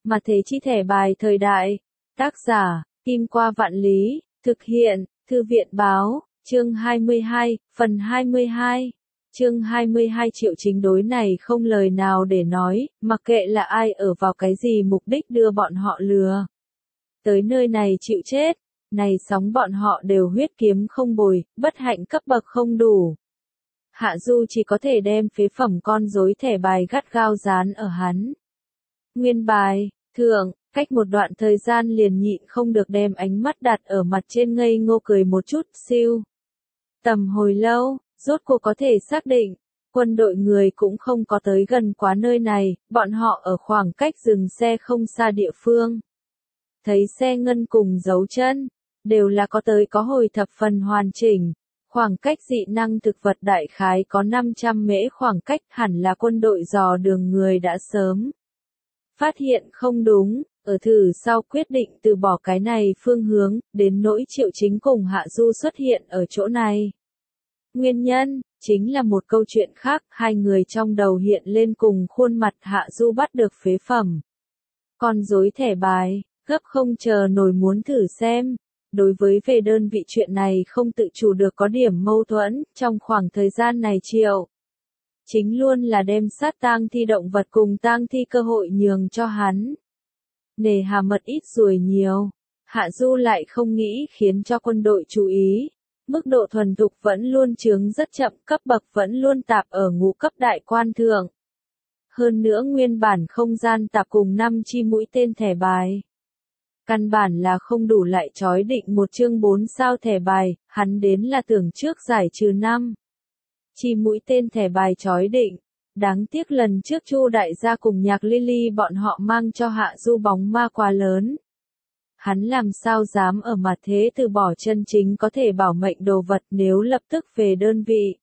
Mà thế chi thẻ bài thời đại. Tác giả, Kim Qua Vạn Lý, thực hiện, Thư viện báo, chương 22, phần 22. Chương 22 Triệu Chính đối này không lời nào để nói, mặc kệ là ai ở vào cái gì mục đích đưa bọn họ lừa. Tới nơi này chịu chết, này sóng bọn họ đều huyết kiếm không bồi, bất hạnh cấp bậc không đủ. Hạ Du chỉ có thể đem phế phẩm con rối thẻ bài gắt gao dán ở hắn. Nguyên bài, thượng, cách một đoạn thời gian liền nhịn không được đem ánh mắt đặt ở mặt trên ngây ngô cười một chút, siêu. Tầm hồi lâu, rốt cuộc có thể xác định, quân đội người cũng không có tới gần quá nơi này, bọn họ ở khoảng cách dừng xe không xa địa phương. Thấy xe ngân cùng dấu chân, đều là có tới có hồi thập phần hoàn chỉnh. Khoảng cách dị năng thực vật đại khái có 500 mễ khoảng cách, hẳn là quân đội dò đường người đã sớm phát hiện không đúng, ở thử sau quyết định từ bỏ cái này phương hướng, đến nỗi Triệu Chính cùng Hạ Du xuất hiện ở chỗ này. Nguyên nhân, chính là một câu chuyện khác, hai người trong đầu hiện lên cùng khuôn mặt. Hạ Du bắt được phế phẩm con rối thẻ bài, gấp không chờ nổi muốn thử xem. Đối với về đơn vị chuyện này không tự chủ được có điểm mâu thuẫn, trong khoảng thời gian này Triệu Chính luôn là đem sát tang thi động vật cùng tang thi cơ hội nhường cho hắn. Nề hà mật ít ruồi nhiều, Hạ Du lại không nghĩ khiến cho quân đội chú ý. Mức độ thuần thục vẫn luôn chướng rất chậm, cấp bậc vẫn luôn tạp ở ngũ cấp đại quan thượng. Hơn nữa nguyên bản không gian tạp cùng 5 chi mũi tên thẻ bài. Căn bản là không đủ lại chói định một chương 4 sao thẻ bài, hắn đến là tưởng trước giải trừ 5 chi mũi tên thẻ bài chói định. Đáng tiếc lần trước Chu đại gia cùng Nhạc Lily bọn họ mang cho Hạ Du bóng ma quá lớn. Hắn làm sao dám ở mặt thế từ bỏ chân chính có thể bảo mệnh đồ vật nếu lập tức về đơn vị.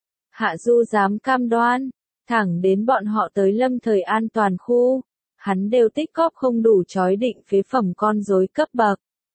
Hạ Du dám cam đoan, thẳng đến bọn họ tới lâm thời an toàn khu. Hắn đều tích cóp không đủ chói định phế phẩm con rối cấp bậc.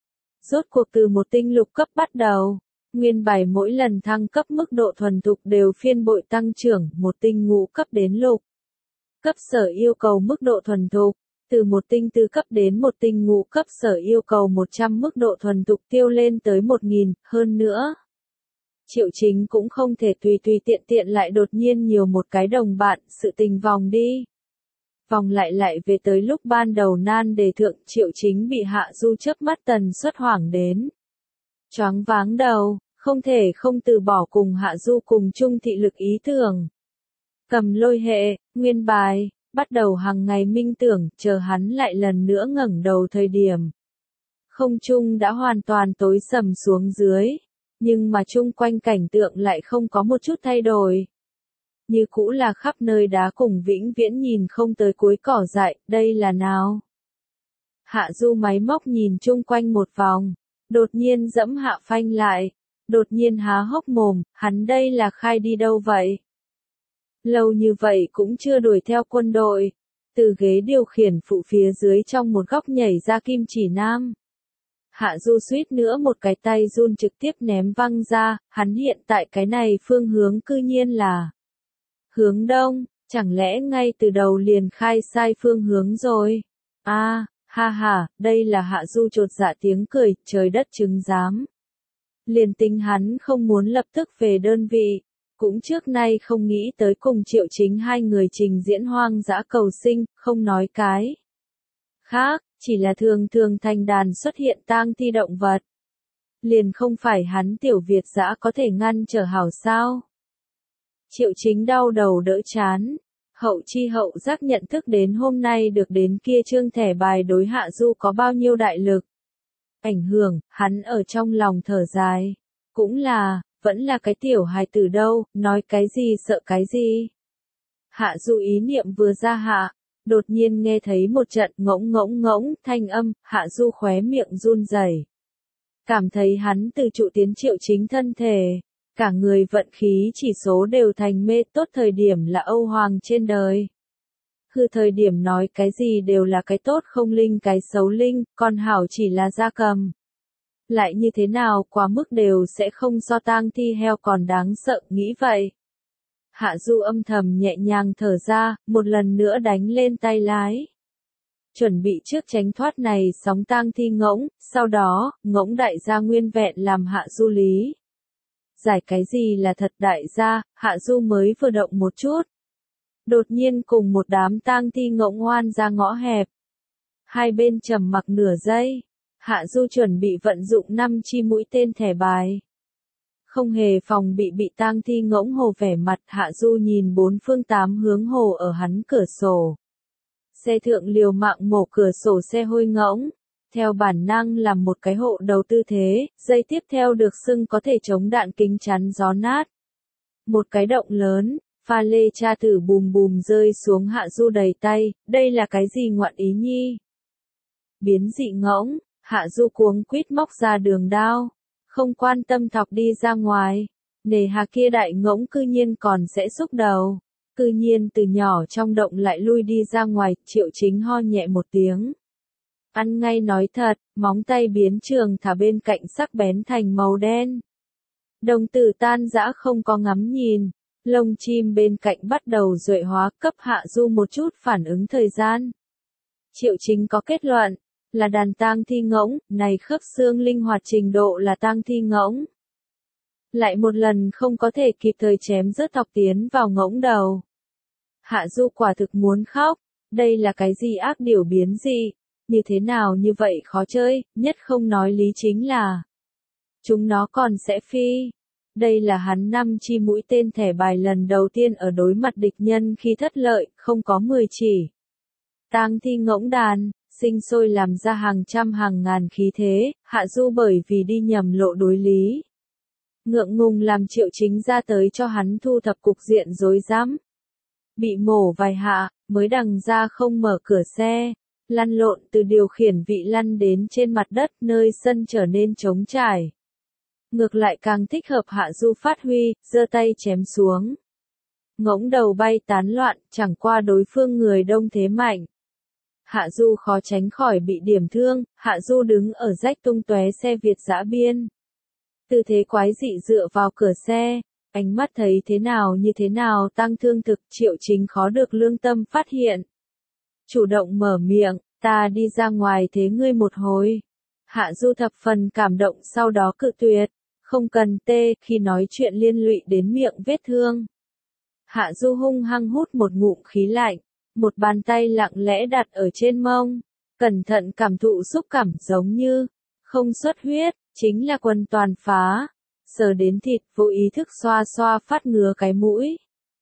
Rốt cuộc từ một tinh lục cấp bắt đầu, nguyên bài mỗi lần thăng cấp mức độ thuần thục đều phiên bội tăng trưởng, một tinh ngũ cấp đến lục cấp sở yêu cầu mức độ thuần thục, từ một tinh tư cấp đến một tinh ngũ cấp sở yêu cầu 100 mức độ thuần thục tiêu lên tới 1000, hơn nữa. Triệu Chính cũng không thể tùy tùy tiện tiện lại đột nhiên nhiều một cái đồng bạn, sự tình vòng đi. Vòng lại về tới lúc ban đầu nan đề thượng. Triệu Chính bị Hạ Du chớp mắt tần suất hoảng đến. Choáng váng đầu, không thể không từ bỏ cùng Hạ Du cùng chung thị lực ý tưởng. Cầm lôi hệ, nguyên bài, bắt đầu hàng ngày minh tưởng, chờ hắn lại lần nữa ngẩng đầu thời điểm. Không trung đã hoàn toàn tối sầm xuống dưới, nhưng mà chung quanh cảnh tượng lại không có một chút thay đổi. Như cũ là khắp nơi đá cùng vĩnh viễn nhìn không tới cuối cỏ dại, đây là nào? Hạ Du máy móc nhìn chung quanh một vòng, đột nhiên dẫm hạ phanh lại, đột nhiên há hốc mồm, hắn đây là khai đi đâu vậy? Lâu như vậy cũng chưa đuổi theo quân đội, từ ghế điều khiển phụ phía dưới trong một góc nhảy ra Kim Chỉ Nam. Hạ Du suýt nữa một cái tay run trực tiếp ném văng ra, hắn hiện tại cái này phương hướng cư nhiên là hướng đông, chẳng lẽ ngay từ đầu liền khai sai phương hướng rồi? Ha ha, đây là Hạ Du chột dạ tiếng cười, trời đất chứng giám. Liền tính hắn không muốn lập tức về đơn vị, cũng trước nay không nghĩ tới cùng Triệu Chính hai người trình diễn hoang dã cầu sinh, không nói cái khác, chỉ là thường thường thành đàn xuất hiện tang thi động vật. Liền không phải hắn tiểu Việt dã có thể ngăn trở hảo sao? Triệu Chính đau đầu đỡ chán, hậu chi hậu giác nhận thức đến hôm nay được đến kia trương thẻ bài đối Hạ Du có bao nhiêu đại lực. Ảnh hưởng, hắn ở trong lòng thở dài. Cũng là, vẫn là cái tiểu hài tử đâu, nói cái gì sợ cái gì. Hạ Du ý niệm vừa ra hạ, đột nhiên nghe thấy một trận ngỗng ngỗng ngỗng thanh âm, Hạ Du khóe miệng run rẩy. Cảm thấy hắn từ trụ tiến Triệu Chính thân thể. Cả người vận khí chỉ số đều thành mê, tốt thời điểm là Âu Hoàng trên đời. Hư thời điểm nói cái gì đều là cái tốt không linh cái xấu linh, còn hảo chỉ là gia cầm. Lại như thế nào quá mức đều sẽ không so tang thi heo còn đáng sợ, nghĩ vậy. Hạ Du âm thầm nhẹ nhàng thở ra, một lần nữa đánh lên tay lái. chuẩn bị trước tránh thoát này sóng tang thi ngỗng, sau đó, ngỗng đại gia nguyên vẹn làm Hạ Du lý. Giải cái gì là thật đại gia, Hạ Du mới vừa động một chút. Đột nhiên cùng một đám tang thi ngỗng oan ra ngõ hẹp. Hai bên trầm mặc nửa giây, Hạ Du chuẩn bị vận dụng 5 chi mũi tên thẻ bài. Không hề phòng bị tang thi ngỗng hồ vẻ mặt, Hạ Du nhìn bốn phương tám hướng hồ ở hắn cửa sổ. Xe thượng liều mạng mổ cửa sổ xe hôi ngỗng, theo bản năng làm một cái hộ đầu tư thế, dây tiếp theo được xưng có thể chống đạn kính chắn gió nát. Một cái động lớn, pha lê tra tử bùm bùm rơi xuống Hạ Du đầy tay, đây là cái gì ngoạn ý nhi? Biến dị ngỗng, Hạ Du cuống quýt móc ra đường đao, không quan tâm thọc đi ra ngoài, nề hà kia đại ngỗng cư nhiên còn sẽ xúc đầu. Cư nhiên từ nhỏ trong động lại lui đi ra ngoài, Triệu Chính ho nhẹ một tiếng. Ăn ngay nói thật, móng tay biến trường thả bên cạnh sắc bén thành màu đen. Đồng tử tan rã không có ngắm nhìn, lông chim bên cạnh bắt đầu duệ hóa, cấp Hạ Du một chút phản ứng thời gian. Triệu Chính có kết luận, là đàn tang thi ngỗng, này khớp xương linh hoạt trình độ là tang thi ngỗng. Lại một lần không có thể kịp thời chém rớt thọc tiến vào ngỗng đầu. Hạ Du quả thực muốn khóc, đây là cái gì ác điều biến gì, như thế nào như vậy khó chơi, nhất không nói lý chính là chúng nó còn sẽ phi. Đây là hắn 5 chi mũi tên thẻ bài lần đầu tiên ở đối mặt địch nhân khi thất lợi, không có 10 chỉ. Tang thi ngỗng đàn, sinh sôi làm ra hàng trăm hàng ngàn khí thế, Hạ Du bởi vì đi nhầm lộ đối lý. Ngượng ngùng làm Triệu Chính ra tới cho hắn thu thập cục diện rối rắm. Bị mổ vài hạ, mới đằng ra không mở cửa xe, lăn lộn từ điều khiển vị lăn đến trên mặt đất nơi sân trở nên trống trải. Ngược lại càng thích hợp Hạ Du phát huy, giơ tay chém xuống. Ngỗng đầu bay tán loạn, chẳng qua đối phương người đông thế mạnh. Hạ Du khó tránh khỏi bị điểm thương, Hạ Du đứng ở rách tung tóe xe Việt dã biên. Tư thế quái dị dựa vào cửa xe, ánh mắt thấy thế nào như thế nào tăng thương thực, Triệu Chính khó được lương tâm phát hiện. Chủ động mở miệng, ta đi ra ngoài thế ngươi một hồi. Hạ Du thập phần cảm động sau đó cự tuyệt, không cần tê, khi nói chuyện liên lụy đến miệng vết thương. Hạ Du hung hăng hút một ngụm khí lạnh, một bàn tay lặng lẽ đặt ở trên mông, cẩn thận cảm thụ xúc cảm giống như, không xuất huyết, chính là quân toàn phá. Sờ đến thịt, vô ý thức xoa xoa phát ngứa cái mũi.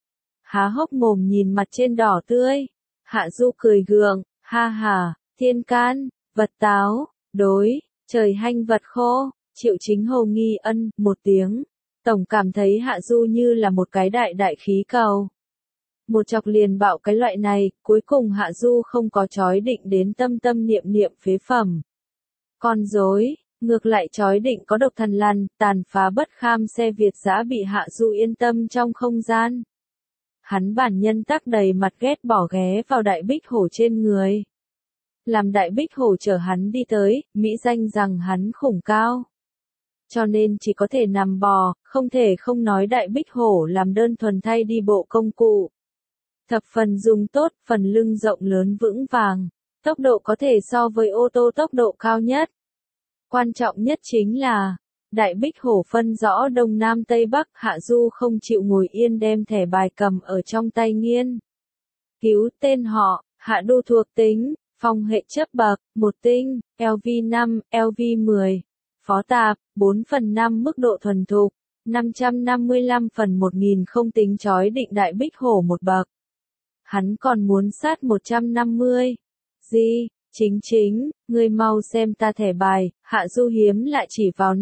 Há hốc mồm nhìn mặt trên đỏ tươi. Hạ Du cười gượng, ha ha, thiên can, vật táo, đối, trời hanh vật khô. Triệu Chính hồ nghi ân, một tiếng. Tổng cảm thấy Hạ Du như là một cái đại khí cầu. Một chọc liền bạo cái loại này, cuối cùng Hạ Du không có chói định đến tâm niệm phế phẩm. Con rối. Ngược lại chói định có độc thần lằn, tàn phá bất kham xe Việt dã bị Hạ Du yên tâm trong không gian. Hắn bản nhân tắc đầy mặt ghét bỏ ghé vào đại bích hổ trên người. Làm đại bích hổ chở hắn đi tới, mỹ danh rằng hắn khủng cao. Cho nên chỉ có thể nằm bò, không thể không nói đại bích hổ làm đơn thuần thay đi bộ công cụ. Thập phần dùng tốt, phần lưng rộng lớn vững vàng, tốc độ có thể so với ô tô tốc độ cao nhất. Quan trọng nhất chính là, đại bích hổ phân rõ đông nam tây bắc, Hạ Du không chịu ngồi yên đem thẻ bài cầm ở trong tay nghiên. Cứu tên họ, Hạ Du thuộc tính, phong hệ chấp bậc, 1 tinh, LV5, LV10, phó tạp, 4/5 mức độ thuần thục, 555/1000 không tính chói định đại bích hổ một bậc. Hắn còn muốn sát 150. Gì? Chính, ngươi mau xem ta thẻ bài, Hạ Du hiếm lại chỉ vào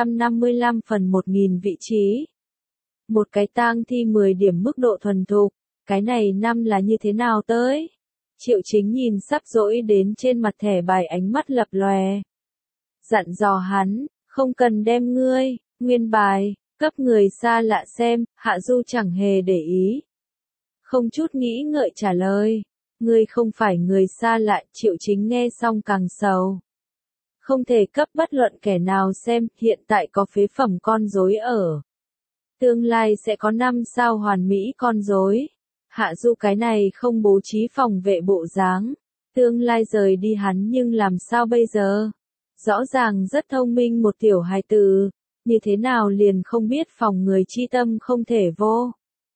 555/1000 vị trí. Một cái tang thi 10 điểm mức độ thuần thục, cái này năm là như thế nào tới? Triệu Chính nhìn sắp dỗi đến trên mặt thẻ bài ánh mắt lập lòe. Dặn dò hắn, không cần đem ngươi, nguyên bài, cấp người xa lạ xem, Hạ Du chẳng hề để ý. Không chút nghĩ ngợi trả lời. Ngươi không phải người xa lạ, Triệu Chính nghe xong càng sầu. Không thể cấp bất luận kẻ nào xem, hiện tại có phế phẩm con rối ở. Tương lai sẽ có 5 sao hoàn mỹ con rối. Hạ Du cái này không bố trí phòng vệ bộ dáng. Tương lai rời đi hắn nhưng làm sao bây giờ? Rõ ràng rất thông minh một tiểu hài tử, như thế nào liền không biết phòng người chi tâm không thể vô.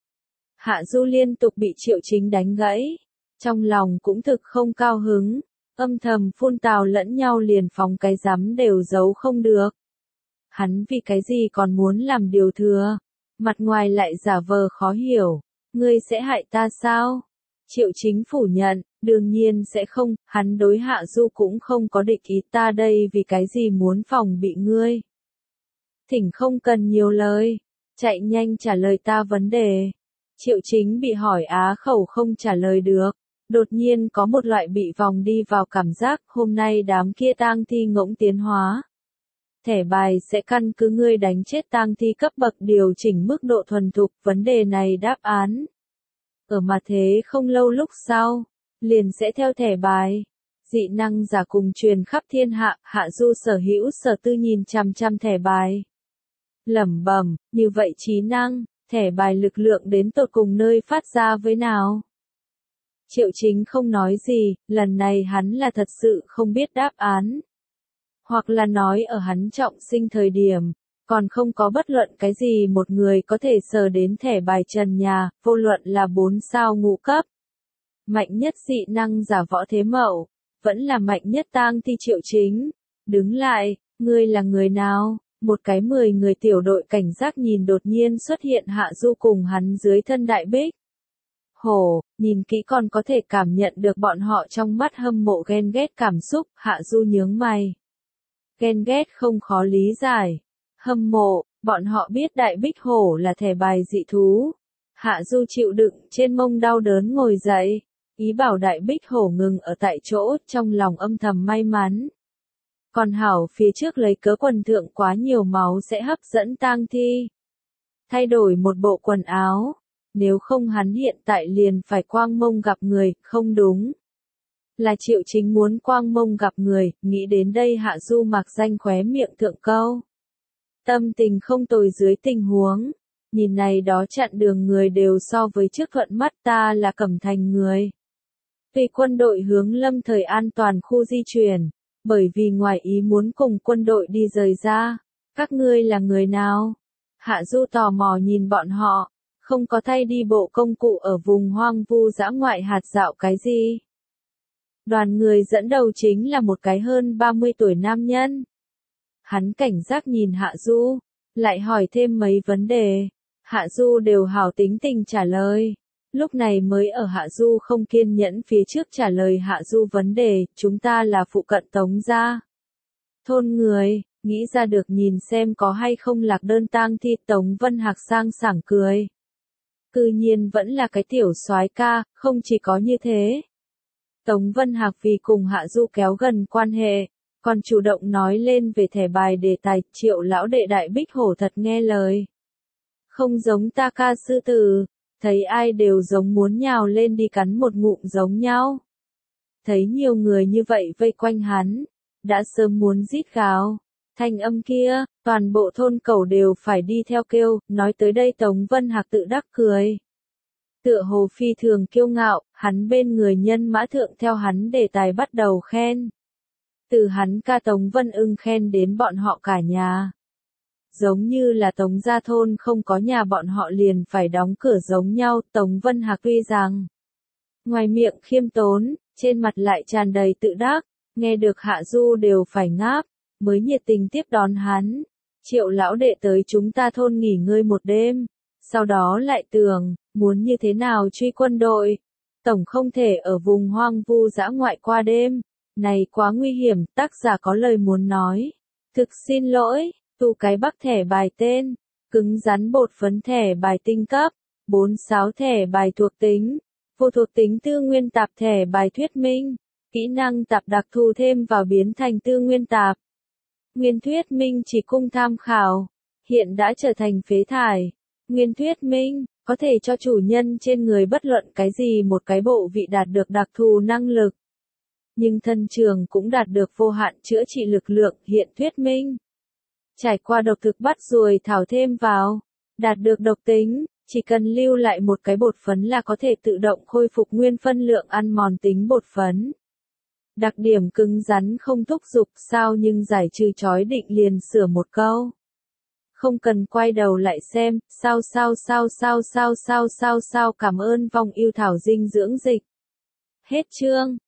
Hạ Du liên tục bị Triệu Chính đánh gãy, trong lòng cũng thực không cao hứng, âm thầm phun tào lẫn nhau liền phóng cái rắm đều giấu không được. Hắn vì cái gì còn muốn làm điều thừa, mặt ngoài lại giả vờ khó hiểu, ngươi sẽ hại ta sao? Triệu Chính phủ nhận, đương nhiên sẽ không, hắn đối Hạ Du cũng không có địch ý, ta đây vì cái gì muốn phòng bị ngươi. Thỉnh không cần nhiều lời, chạy nhanh trả lời ta vấn đề. Triệu Chính bị hỏi á khẩu không trả lời được, đột nhiên có một loại bị vòng đi vào cảm giác, hôm nay đám kia tang thi ngỗng tiến hóa. Thẻ bài sẽ căn cứ ngươi đánh chết tang thi cấp bậc điều chỉnh mức độ thuần thục, vấn đề này đáp án. Ở mà thế không lâu lúc sau, liền sẽ theo thẻ bài. Dị năng giả cùng truyền khắp thiên hạ, Hạ Du sở hữu sở tư nhìn chằm chằm thẻ bài. Lẩm bẩm, như vậy trí năng, thẻ bài lực lượng đến tột cùng nơi phát ra với nào? Triệu Chính không nói gì, lần này hắn là thật sự không biết đáp án. Hoặc là nói ở hắn trọng sinh thời điểm, còn không có bất luận cái gì một người có thể sờ đến thẻ bài trần nhà, vô luận là 4 sao ngũ cấp. Mạnh nhất dị năng giả Võ Thế Mậu, vẫn là mạnh nhất tang thi Triệu Chính. Đứng lại, ngươi là người nào? Một cái 10 người tiểu đội cảnh giác nhìn đột nhiên xuất hiện Hạ Du cùng hắn dưới thân đại bích. Hổ, nhìn kỹ còn có thể cảm nhận được bọn họ trong mắt hâm mộ ghen ghét cảm xúc, Hạ Du nhướng mày. Ghen ghét không khó lý giải. Hâm mộ, bọn họ biết đại bích hổ là thẻ bài dị thú. Hạ Du chịu đựng trên mông đau đớn ngồi dậy, ý bảo đại bích hổ ngừng ở tại chỗ, trong lòng âm thầm may mắn. Còn hảo phía trước lấy cớ quần thượng quá nhiều máu sẽ hấp dẫn tang thi. Thay đổi một bộ quần áo, nếu không hắn hiện tại liền phải quang mông gặp người, không đúng. Là Triệu Chính muốn quang mông gặp người, nghĩ đến đây Hạ Du mặc danh khóe miệng thượng câu. Tâm tình không tồi dưới tình huống, nhìn này đó chặn đường người đều so với trước thuận mắt, ta là Cẩm Thành người. Vì quân đội hướng Lâm Thời an toàn khu di chuyển, bởi vì ngoài ý muốn cùng quân đội đi rời ra. Các ngươi là người nào? Hạ Du tò mò nhìn bọn họ, không có thay đi bộ công cụ ở vùng hoang vu dã ngoại hạt dạo cái gì. Đoàn người dẫn đầu chính là một cái hơn 30 tuổi nam nhân. Hắn cảnh giác nhìn Hạ Du, lại hỏi thêm mấy vấn đề. Hạ Du đều hảo tính tình trả lời. Lúc này mới ở Hạ Du không kiên nhẫn phía trước trả lời Hạ Du vấn đề, chúng ta là phụ cận Tống gia. Thôn người, nghĩ ra được nhìn xem có hay không lạc đơn tang thi. Tống Vân Hạc sang sảng cười. Cư nhiên vẫn là cái tiểu soái ca, không chỉ có như thế. Tống Vân Hạc vì cùng Hạ Du kéo gần quan hệ, còn chủ động nói lên về thẻ bài đề tài. Triệu lão đệ đại bích hổ thật nghe lời. Không giống ta ca sư tử, thấy ai đều giống muốn nhào lên đi cắn một ngụm giống nhau. Thấy nhiều người như vậy vây quanh hắn, đã sớm muốn rít gào. Thanh âm kia, toàn bộ thôn cẩu đều phải đi theo kêu, nói tới đây Tống Vân Hạc tự đắc cười. Tựa hồ phi thường kiêu ngạo, hắn bên người nhân mã thượng theo hắn đề tài bắt đầu khen. Từ hắn ca Tống Vân Ưng khen đến bọn họ cả nhà. Giống như là Tống gia thôn không có nhà bọn họ liền phải đóng cửa giống nhau. Tống Vân Hạc tuy rằng ngoài miệng khiêm tốn, trên mặt lại tràn đầy tự đắc, nghe được Hạ Du đều phải ngáp, mới nhiệt tình tiếp đón hắn. Triệu lão đệ tới chúng ta thôn nghỉ ngơi một đêm, sau đó lại tưởng, muốn như thế nào truy quân đội. Tổng không thể ở vùng hoang vu dã ngoại qua đêm, này quá nguy hiểm. Tác giả có lời muốn nói. Thực xin lỗi, tu cái bắc thẻ bài tên, cứng rắn bột phấn thẻ bài tinh cấp, 46 thẻ bài thuộc tính, vô thuộc tính tư nguyên tạp thẻ bài thuyết minh, kỹ năng tạp đặc thù thêm vào biến thành tư nguyên tạp. Nguyên thuyết minh chỉ cung tham khảo, hiện đã trở thành phế thải. Nguyên thuyết minh, có thể cho chủ nhân trên người bất luận cái gì một cái bộ vị đạt được đặc thù năng lực. Nhưng thân trường cũng đạt được vô hạn chữa trị lực lượng. Hiện thuyết minh, trải qua độc thực bắt ruồi thảo thêm vào, đạt được độc tính, chỉ cần lưu lại một cái bột phấn là có thể tự động khôi phục nguyên phân lượng ăn mòn tính bột phấn. Đặc điểm cứng rắn không thúc giục sao nhưng giải trừ chói định liền sửa một câu. Không cần quay đầu lại xem, sao cảm ơn vong yêu thảo dinh dưỡng dịch. Hết chương.